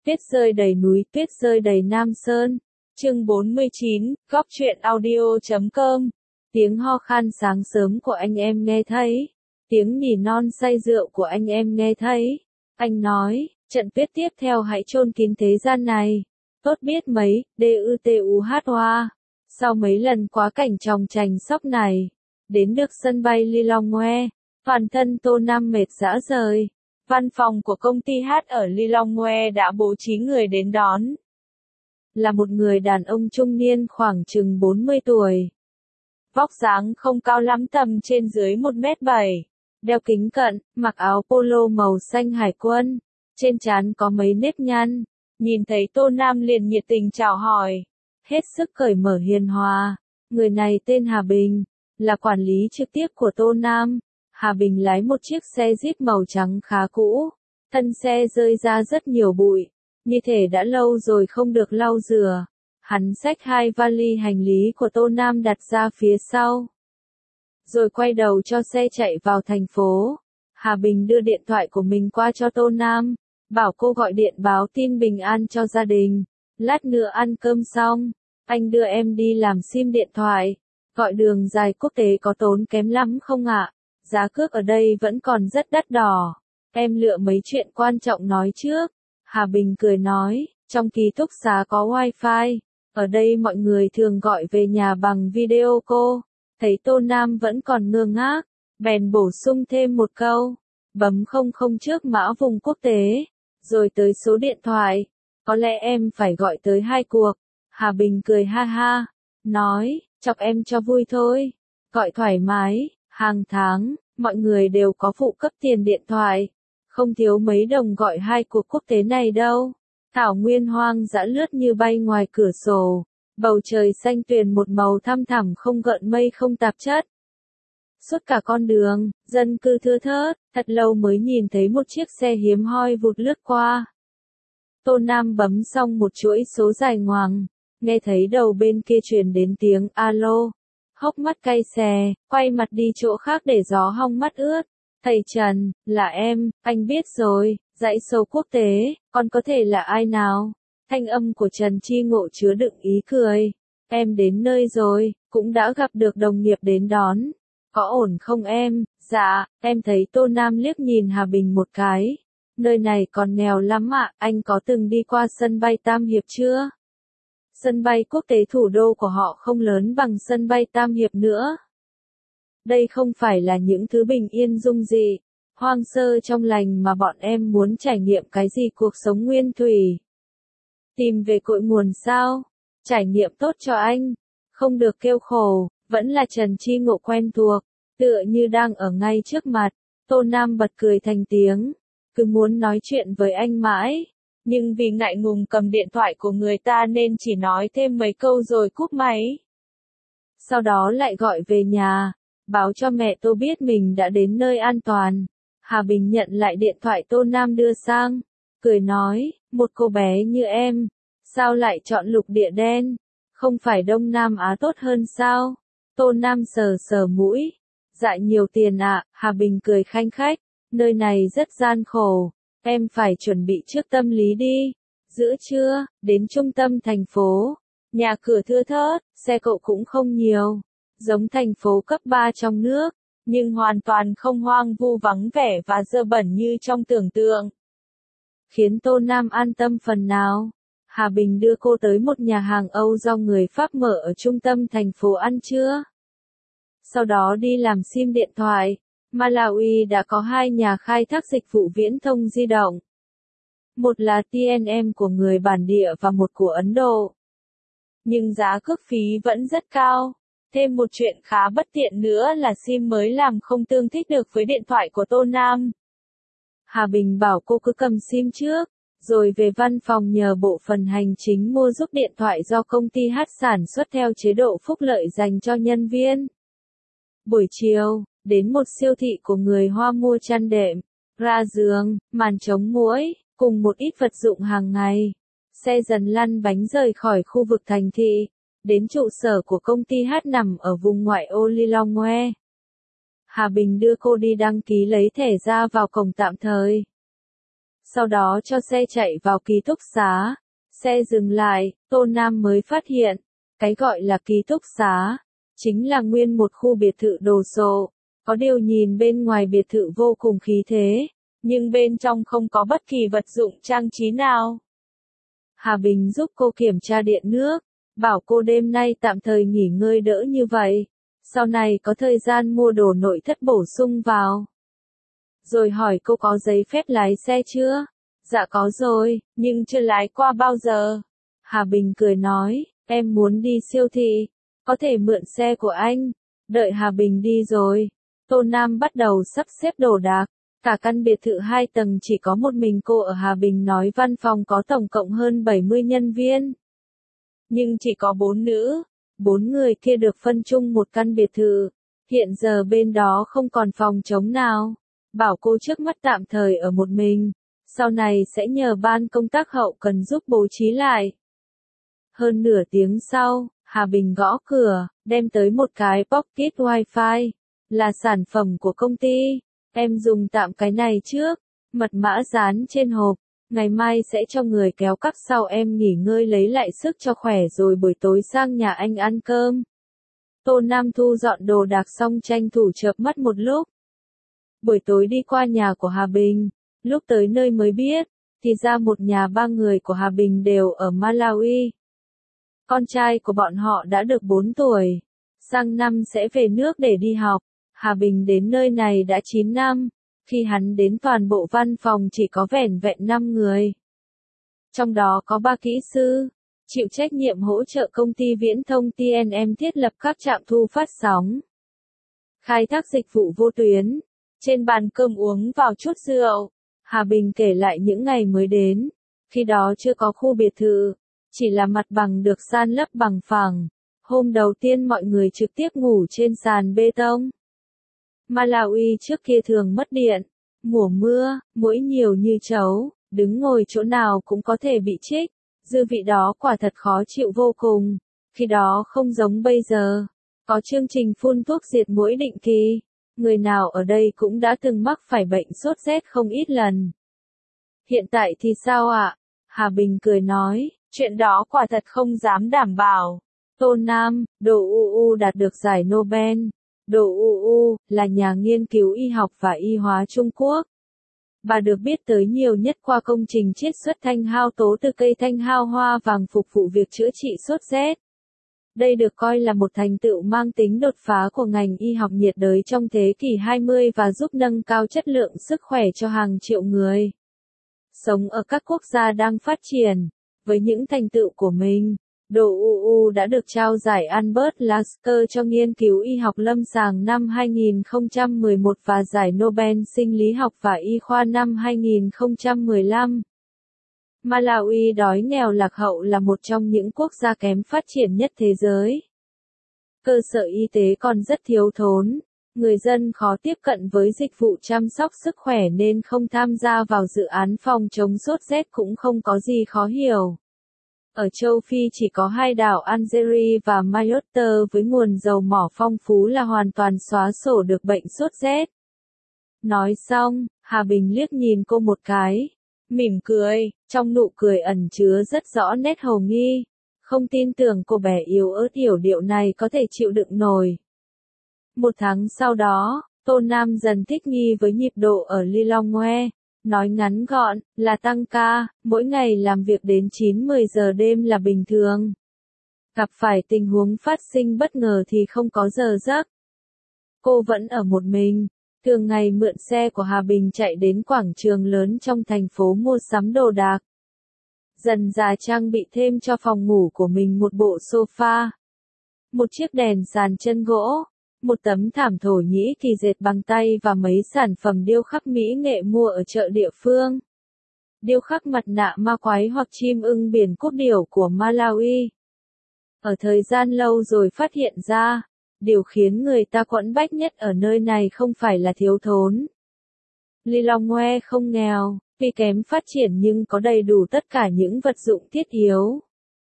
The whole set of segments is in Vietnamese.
Tuyết rơi đầy núi, tuyết rơi đầy Nam Sơn. Chương 49, Góc truyện audio.com. Tiếng ho khan sáng sớm của anh em nghe thấy. Tiếng nỉ non say rượu của anh em nghe thấy. Anh nói, trận tuyết tiếp theo hãy chôn kín thế gian này. Tốt biết mấy, DUTUHOA. Sau mấy lần quá cảnh tròng trành sóc này, đến được sân bay Lilongwe, toàn thân Tô Nam mệt rã rời. Văn phòng của công ty hát ở Lilongwe đã bố trí người đến đón. Là một người đàn ông trung niên khoảng chừng 40 tuổi. Vóc dáng không cao lắm, tầm trên dưới 1m7. Đeo kính cận, mặc áo polo màu xanh hải quân. Trên trán có mấy nếp nhăn. Nhìn thấy Tô Nam liền nhiệt tình chào hỏi. Hết sức cởi mở hiền hòa. Người này tên Hà Bình, là quản lý trực tiếp của Tô Nam. Hà Bình lái một chiếc xe Jeep màu trắng khá cũ. Thân xe rơi ra rất nhiều bụi. Như thể đã lâu rồi không được lau rửa. Hắn xách hai vali hành lý của Tô Nam đặt ra phía sau. Rồi quay đầu cho xe chạy vào thành phố. Hà Bình đưa điện thoại của mình qua cho Tô Nam. Bảo cô gọi điện báo tin bình an cho gia đình. Lát nữa ăn cơm xong, anh đưa em đi làm sim điện thoại. Gọi đường dài quốc tế có tốn kém lắm không ạ? Giá cước ở đây vẫn còn rất đắt đỏ. Em lựa mấy chuyện quan trọng nói trước. Hà Bình cười nói, trong ký túc xá có wifi. Ở đây mọi người thường gọi về nhà bằng video call. Thấy Tô Nam vẫn còn ngơ ngác, bèn bổ sung thêm một câu. Bấm 00 trước mã vùng quốc tế, rồi tới số điện thoại. Có lẽ em phải gọi tới 2 cuộc. Hà Bình cười ha ha, nói, chọc em cho vui thôi. Gọi thoải mái, hàng tháng, mọi người đều có phụ cấp tiền điện thoại. Không thiếu mấy đồng gọi 2 cuộc quốc tế này đâu. Thảo nguyên hoang dã lướt như bay ngoài cửa sổ. Bầu trời xanh tuyền một màu thăm thẳm không gợn mây không tạp chất. Suốt cả con đường, dân cư thưa thớt, thật lâu mới nhìn thấy một chiếc xe hiếm hoi vụt lướt qua. Tô Nam bấm xong một chuỗi số dài ngoằng, nghe thấy đầu bên kia truyền đến tiếng alo. Hốc mắt cay xè, quay mặt đi chỗ khác để gió hong mắt ướt. Thầy Trần, là em, anh biết rồi, dãy số quốc tế, con có thể là ai nào? Thanh âm của Trần Chi Ngộ chứa đựng ý cười. Em đến nơi rồi, cũng đã gặp được đồng nghiệp đến đón. Có ổn không em? Dạ, em thấy Tô Nam liếc nhìn Hà Bình một cái. Nơi này còn nghèo lắm ạ, anh có từng đi qua sân bay Tam Hiệp chưa? Sân bay quốc tế thủ đô của họ không lớn bằng sân bay Tam Hiệp nữa. Đây không phải là những thứ bình yên dung dị, hoang sơ trong lành mà bọn em muốn trải nghiệm cái gì cuộc sống nguyên thủy. Tìm về cội nguồn sao? Trải nghiệm tốt cho anh. Không được kêu khổ, vẫn là Trần Chi Ngộ quen thuộc, tựa như đang ở ngay trước mặt. Tô Nam bật cười thành tiếng, cứ muốn nói chuyện với anh mãi. Nhưng vì ngại ngùng cầm điện thoại của người ta nên chỉ nói thêm mấy câu rồi cúp máy. Sau đó lại gọi về nhà, báo cho mẹ Tô biết mình đã đến nơi an toàn. Hà Bình nhận lại điện thoại Tô Nam đưa sang, cười nói, một cô bé như em, sao lại chọn lục địa đen? Không phải Đông Nam Á tốt hơn sao? Tô Nam sờ sờ mũi, dạ nhiều tiền ạ. Hà Bình cười khanh khách, nơi này rất gian khổ, em phải chuẩn bị trước tâm lý đi. Giữa trưa, đến trung tâm thành phố, nhà cửa thưa thớt, xe cộ cũng không nhiều, giống thành phố cấp 3 trong nước, nhưng hoàn toàn không hoang vu vắng vẻ và dơ bẩn như trong tưởng tượng. Khiến Tô Nam an tâm phần nào. Hà Bình đưa cô tới một nhà hàng Âu do người Pháp mở ở trung tâm thành phố ăn trưa. Sau đó đi làm sim điện thoại. Malawi đã có 2 nhà khai thác dịch vụ viễn thông di động. Một là TNM của người bản địa và một của Ấn Độ. Nhưng giá cước phí vẫn rất cao. Thêm một chuyện khá bất tiện nữa là sim mới làm không tương thích được với điện thoại của Tô Nam. Hà Bình bảo cô cứ cầm sim trước, rồi về văn phòng nhờ bộ phận hành chính mua giúp điện thoại do công ty hát sản xuất theo chế độ phúc lợi dành cho nhân viên. Buổi chiều, đến một siêu thị của người Hoa mua chăn đệm, ga giường, màn chống muỗi, cùng một ít vật dụng hàng ngày. Xe dần lăn bánh rời khỏi khu vực thành thị, đến trụ sở của công ty hát nằm ở vùng ngoại ô Lilongwe. Hà Bình đưa cô đi đăng ký lấy thẻ ra vào cổng tạm thời. sau đó cho xe chạy vào ký túc xá. Xe dừng lại, Tô Nam mới phát hiện, cái gọi là ký túc xá, chính là nguyên một khu biệt thự đồ sộ. Có điều nhìn bên ngoài biệt thự vô cùng khí thế, nhưng bên trong không có bất kỳ vật dụng trang trí nào. Hà Bình giúp cô kiểm tra điện nước, bảo cô đêm nay tạm thời nghỉ ngơi đỡ như vậy, sau này có thời gian mua đồ nội thất bổ sung vào. Rồi hỏi cô có giấy phép lái xe chưa? Dạ có rồi, nhưng chưa lái qua bao giờ. Hà Bình cười nói, em muốn đi siêu thị, có thể mượn xe của anh. Đợi Hà Bình đi rồi, Tô Nam bắt đầu sắp xếp đồ đạc. Cả căn biệt thự 2 tầng chỉ có một mình cô ở. Hà Bình nói văn phòng có tổng cộng hơn 70 nhân viên. Nhưng chỉ có 4 nữ, 4 người kia được phân chung một căn biệt thự. Hiện giờ bên đó không còn phòng trống nào. Bảo cô trước mắt tạm thời ở một mình, sau này sẽ nhờ ban công tác hậu cần giúp bố trí lại. Hơn nửa tiếng sau, Hà Bình gõ cửa, đem tới một cái pocket wifi, là sản phẩm của công ty. Em dùng tạm cái này trước, mật mã dán trên hộp, ngày mai sẽ cho người kéo cắt sau em nghỉ ngơi lấy lại sức cho khỏe rồi buổi tối sang nhà anh ăn cơm. Tô Nam thu dọn đồ đạc xong tranh thủ chợp mắt một lúc. Buổi tối đi qua nhà của Hà Bình, lúc tới nơi mới biết, thì ra một nhà 3 người của Hà Bình đều ở Malawi. Con trai của bọn họ đã được 4 tuổi, sang năm sẽ về nước để đi học. Hà Bình đến nơi này đã 9 năm, khi hắn đến toàn bộ văn phòng chỉ có vẻn vẹn 5 người. Trong đó có 3 kỹ sư, chịu trách nhiệm hỗ trợ công ty viễn thông TNM thiết lập các trạm thu phát sóng, khai thác dịch vụ vô tuyến. Trên bàn cơm uống vào chút rượu, Hà Bình kể lại những ngày mới đến, khi đó chưa có khu biệt thự, chỉ là mặt bằng được san lấp bằng phẳng. Hôm đầu tiên mọi người trực tiếp ngủ trên sàn bê tông. Malawi trước kia thường mất điện, mùa mưa, muỗi nhiều như trấu, đứng ngồi chỗ nào cũng có thể bị chích, dư vị đó quả thật khó chịu vô cùng. Khi đó không giống bây giờ, có chương trình phun thuốc diệt muỗi định kỳ. Người nào ở đây cũng đã từng mắc phải bệnh sốt rét không ít lần. Hiện tại thì sao ạ? Hà Bình cười nói, chuyện đó quả thật không dám đảm bảo. Tô Nam, Đồ UU đạt được giải Nobel. Đồ UU là nhà nghiên cứu y học và y hóa Trung Quốc. Bà được biết tới nhiều nhất qua công trình chiết xuất thanh hao tố từ cây thanh hao hoa vàng phục vụ việc chữa trị sốt rét. Đây được coi là một thành tựu mang tính đột phá của ngành y học nhiệt đới trong thế kỷ 20 và giúp nâng cao chất lượng sức khỏe cho hàng triệu người sống ở các quốc gia đang phát triển. Với những thành tựu của mình, Đồ UU đã được trao giải Albert Lasker cho nghiên cứu y học lâm sàng năm 2011 và giải Nobel sinh lý học và y khoa năm 2015. Malawi đói nghèo lạc hậu là một trong những quốc gia kém phát triển nhất thế giới. Cơ sở y tế còn rất thiếu thốn, người dân khó tiếp cận với dịch vụ chăm sóc sức khỏe nên không tham gia vào dự án phòng chống sốt rét cũng không có gì khó hiểu. Ở châu Phi chỉ có 2 đảo Algeria và Mayotte với nguồn dầu mỏ phong phú là hoàn toàn xóa sổ được bệnh sốt rét. Nói xong, Hà Bình liếc nhìn cô một cái, mỉm cười, trong nụ cười ẩn chứa rất rõ nét hồ nghi. Không tin tưởng cô bé yếu ớt yểu điệu này có thể chịu đựng nổi. 1 tháng sau đó, Tô Nam dần thích nghi với nhịp độ ở Lilongwe. Nói ngắn gọn, là tăng ca, mỗi ngày làm việc đến 9-10 giờ đêm là bình thường. Gặp phải tình huống phát sinh bất ngờ thì không có giờ giấc. Cô vẫn ở một mình, thường ngày mượn xe của Hà Bình chạy đến quảng trường lớn trong thành phố mua sắm đồ đạc. Dần dà trang bị thêm cho phòng ngủ của mình một bộ sofa, một chiếc đèn sàn chân gỗ, một tấm thảm Thổ Nhĩ Kỳ dệt bằng tay và mấy sản phẩm điêu khắc mỹ nghệ mua ở chợ địa phương. Điêu khắc mặt nạ ma quái hoặc chim ưng biển cúc điểu của Malawi. Ở thời gian lâu rồi phát hiện ra, điều khiến người ta quẫn bách nhất ở nơi này không phải là thiếu thốn. Lilongwe không nghèo, tuy kém phát triển nhưng có đầy đủ tất cả những vật dụng thiết yếu.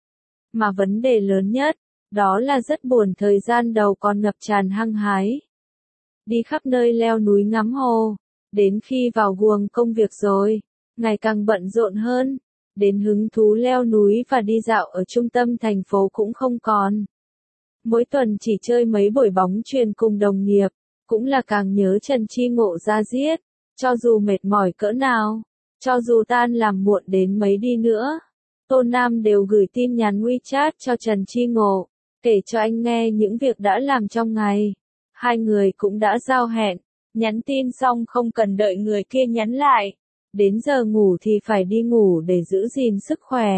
Mà vấn đề lớn nhất, đó là rất buồn thời gian đầu còn ngập tràn hăng hái. Đi khắp nơi leo núi ngắm hồ, đến khi vào guồng công việc rồi, ngày càng bận rộn hơn, đến hứng thú leo núi và đi dạo ở trung tâm thành phố cũng không còn. Mỗi tuần chỉ chơi mấy buổi bóng chuyền cùng đồng nghiệp, cũng là càng nhớ Trần Chi Ngộ ra giết, cho dù mệt mỏi cỡ nào, cho dù tan làm muộn đến mấy đi nữa. Tô Nam đều gửi tin nhắn WeChat cho Trần Chi Ngộ, kể cho anh nghe những việc đã làm trong ngày. Hai người cũng đã giao hẹn, nhắn tin xong không cần đợi người kia nhắn lại. Đến giờ ngủ thì phải đi ngủ để giữ gìn sức khỏe.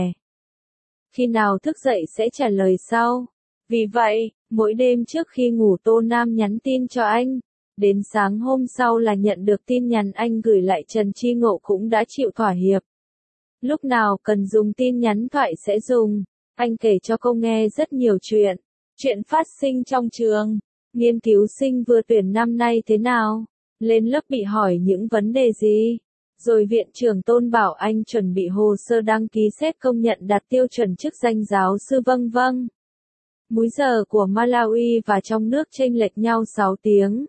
Khi nào thức dậy sẽ trả lời sau. Vì vậy, mỗi đêm trước khi ngủ Tô Nam nhắn tin cho anh. Đến sáng hôm sau là nhận được tin nhắn anh gửi lại Trần Chi Ngộ cũng đã chịu thỏa hiệp. Lúc nào cần dùng tin nhắn thoại sẽ dùng. Anh kể cho cô nghe rất nhiều chuyện. Chuyện phát sinh trong trường. Nghiên cứu sinh vừa tuyển năm nay thế nào? Lên lớp bị hỏi những vấn đề gì? Rồi viện trưởng Tôn bảo anh chuẩn bị hồ sơ đăng ký xét công nhận đạt tiêu chuẩn chức danh giáo sư vân vân. Múi giờ của Malawi và trong nước chênh lệch nhau 6 tiếng.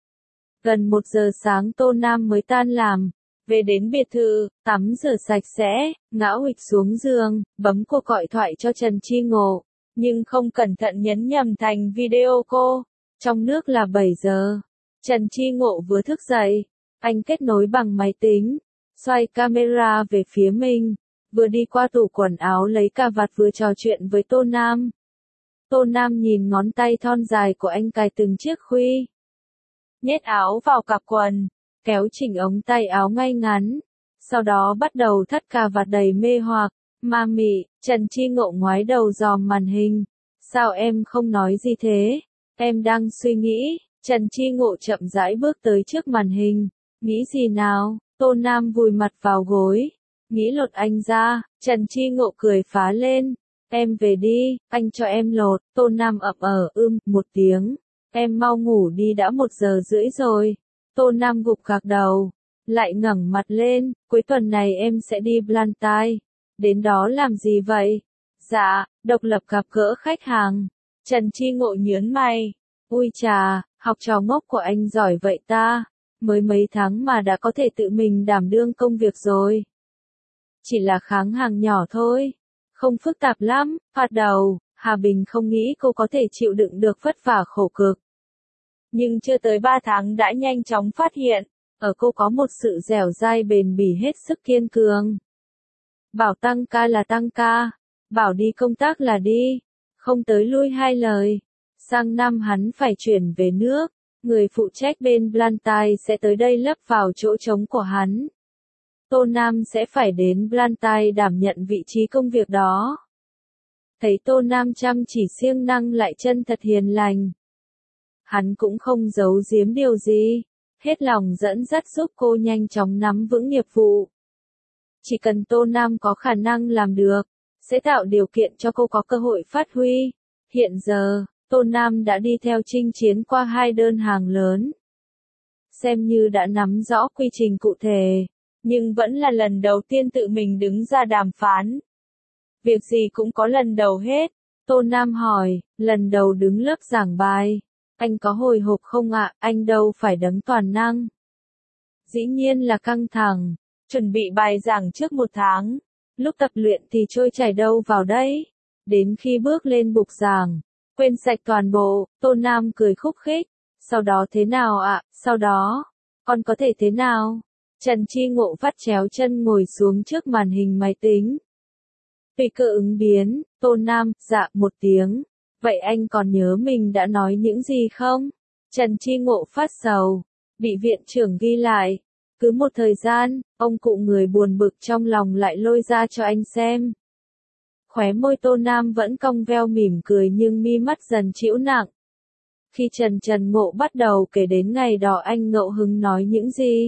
Gần 1 giờ sáng Tô Nam mới tan làm, về đến biệt thự, tắm rửa sạch sẽ, ngã huỵch xuống giường, bấm cuộc gọi thoại cho Trần Chi Ngộ, nhưng không cẩn thận nhấn nhầm thành video call. Trong nước là 7 giờ. Trần Chi Ngộ vừa thức dậy, anh kết nối bằng máy tính, xoay camera về phía mình, vừa đi qua tủ quần áo lấy cà vạt vừa trò chuyện với Tô Nam. Tô Nam nhìn ngón tay thon dài của anh cài từng chiếc khuy, nhét áo vào cặp quần, kéo chỉnh ống tay áo ngay ngắn, sau đó bắt đầu thắt cà vạt đầy mê hoặc. Ma mị, Trần Chi Ngộ ngoái đầu dòm màn hình. Sao em không nói gì thế? Em đang suy nghĩ. Trần Chi Ngộ chậm rãi bước tới trước màn hình. Nghĩ gì nào? Tô Nam vùi mặt vào gối. Nghĩ lột anh ra. Trần Chi Ngộ cười phá lên. Em về đi, anh cho em lột. Tô Nam ậm một tiếng. Em mau ngủ đi đã 1 giờ rưỡi rồi. Tô Nam gục gạc đầu. Lại ngẩng mặt lên. Cuối tuần này em sẽ đi Blantyre. Đến đó làm gì vậy? Dạ, độc lập gặp gỡ khách hàng. Trần Chi Ngộ nhướng mày. Ui chà, học trò ngốc của anh giỏi vậy ta. Mới mấy tháng mà đã có thể tự mình đảm đương công việc rồi. Chỉ là kháng hàng nhỏ thôi. Không phức tạp lắm. Hoạt đầu, Hà Bình không nghĩ cô có thể chịu đựng được vất vả khổ cực. Nhưng chưa tới 3 tháng đã nhanh chóng phát hiện, ở cô có một sự dẻo dai bền bỉ hết sức kiên cường. Bảo tăng ca là tăng ca, bảo đi công tác là đi, không tới lui 2 lời. Sang năm hắn phải chuyển về nước, người phụ trách bên Blantyre sẽ tới đây lấp vào chỗ trống của hắn. Tô Nam sẽ phải đến Blantyre đảm nhận vị trí công việc đó. Thấy Tô Nam chăm chỉ siêng năng lại chân thật hiền lành. Hắn cũng không giấu giếm điều gì, hết lòng dẫn dắt giúp cô nhanh chóng nắm vững nghiệp vụ. Chỉ cần Tô Nam có khả năng làm được, sẽ tạo điều kiện cho cô có cơ hội phát huy. Hiện giờ, Tô Nam đã đi theo chinh chiến qua 2 đơn hàng lớn. Xem như đã nắm rõ quy trình cụ thể, nhưng vẫn là lần đầu tiên tự mình đứng ra đàm phán. Việc gì cũng có lần đầu hết. Tô Nam hỏi, lần đầu đứng lớp giảng bài, anh có hồi hộp không ạ? Anh đâu phải đấng toàn năng. Dĩ nhiên là căng thẳng. Chuẩn bị bài giảng trước 1 tháng, lúc tập luyện thì trôi chảy đâu vào đấy. Đến khi bước lên bục giảng, quên sạch toàn bộ. Tô Nam cười khúc khích. Sau đó thế nào ạ? Sau đó, còn có thể thế nào? Trần Chi Ngộ vắt chéo chân ngồi xuống trước màn hình máy tính. Tùy cơ ứng biến. Tô Nam, dạ 1 tiếng. Vậy anh còn nhớ mình đã nói những gì không? Trần Chi Ngộ phát sầu, bị viện trưởng ghi lại. Cứ một thời gian, ông cụ người buồn bực trong lòng lại lôi ra cho anh xem. Khóe môi Tô Nam vẫn cong veo mỉm cười nhưng mi mắt dần trĩu nặng. Khi Trần Ngộ bắt đầu kể đến ngày đó anh ngẫu hứng nói những gì?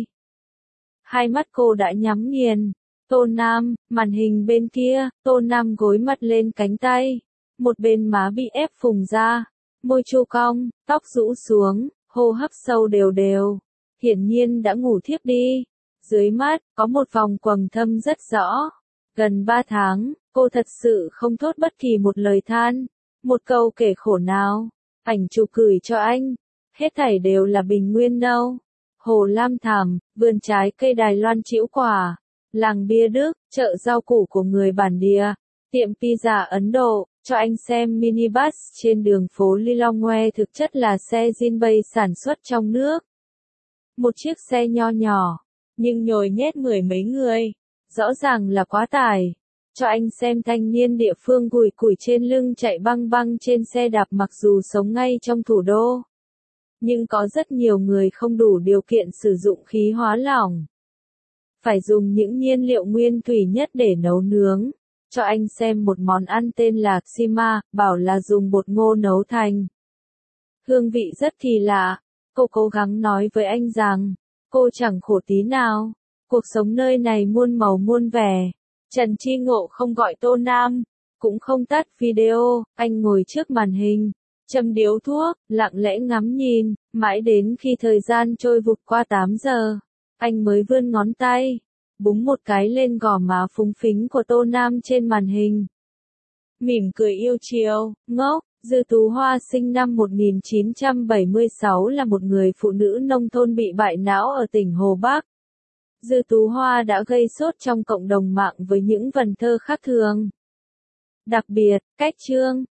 Hai mắt cô đã nhắm nghiền. Tô Nam, màn hình bên kia, Tô Nam gối mặt lên cánh tay. Một bên má bị ép phùng ra, môi chu cong, tóc rũ xuống, hô hấp sâu đều đều. Hiển nhiên đã ngủ thiếp đi. Dưới mắt, có một vòng quầng thâm rất rõ. Gần 3 tháng, cô thật sự không thốt bất kỳ một lời than, một câu kể khổ nào. Ảnh chụp gửi cho anh, hết thảy đều là bình nguyên nâu. Hồ lam thẳm, vườn trái cây Đài Loan trĩu quả, làng bia Đức, chợ rau củ của người bản địa, tiệm pizza Ấn Độ, cho anh xem minibus trên đường phố Lilongwe thực chất là xe Jinbei sản xuất trong nước. Một chiếc xe nho nhỏ, nhưng nhồi nhét mười mấy người, rõ ràng là quá tải. Cho anh xem thanh niên địa phương gùi củi trên lưng chạy băng băng trên xe đạp mặc dù sống ngay trong thủ đô. Nhưng có rất nhiều người không đủ điều kiện sử dụng khí hóa lỏng. Phải dùng những nhiên liệu nguyên thủy nhất để nấu nướng. Cho anh xem một món ăn tên là Xima, bảo là dùng bột ngô nấu thành. Hương vị rất kỳ lạ. Cô cố gắng nói với anh rằng, cô chẳng khổ tí nào. Cuộc sống nơi này muôn màu muôn vẻ. Trần Chi Ngộ không gọi Tô Nam, cũng không tắt video, anh ngồi trước màn hình, châm điếu thuốc, lặng lẽ ngắm nhìn, mãi đến khi thời gian trôi vụt qua 8 giờ, anh mới vươn ngón tay, búng một cái lên gò má phúng phính của Tô Nam trên màn hình. Mỉm cười yêu chiều, ngốc. Dư Tú Hoa sinh năm 1976 là một người phụ nữ nông thôn bị bại não ở tỉnh Hồ Bắc. Dư Tú Hoa đã gây sốt trong cộng đồng mạng với những vần thơ khác thường. Đặc biệt, cách chương,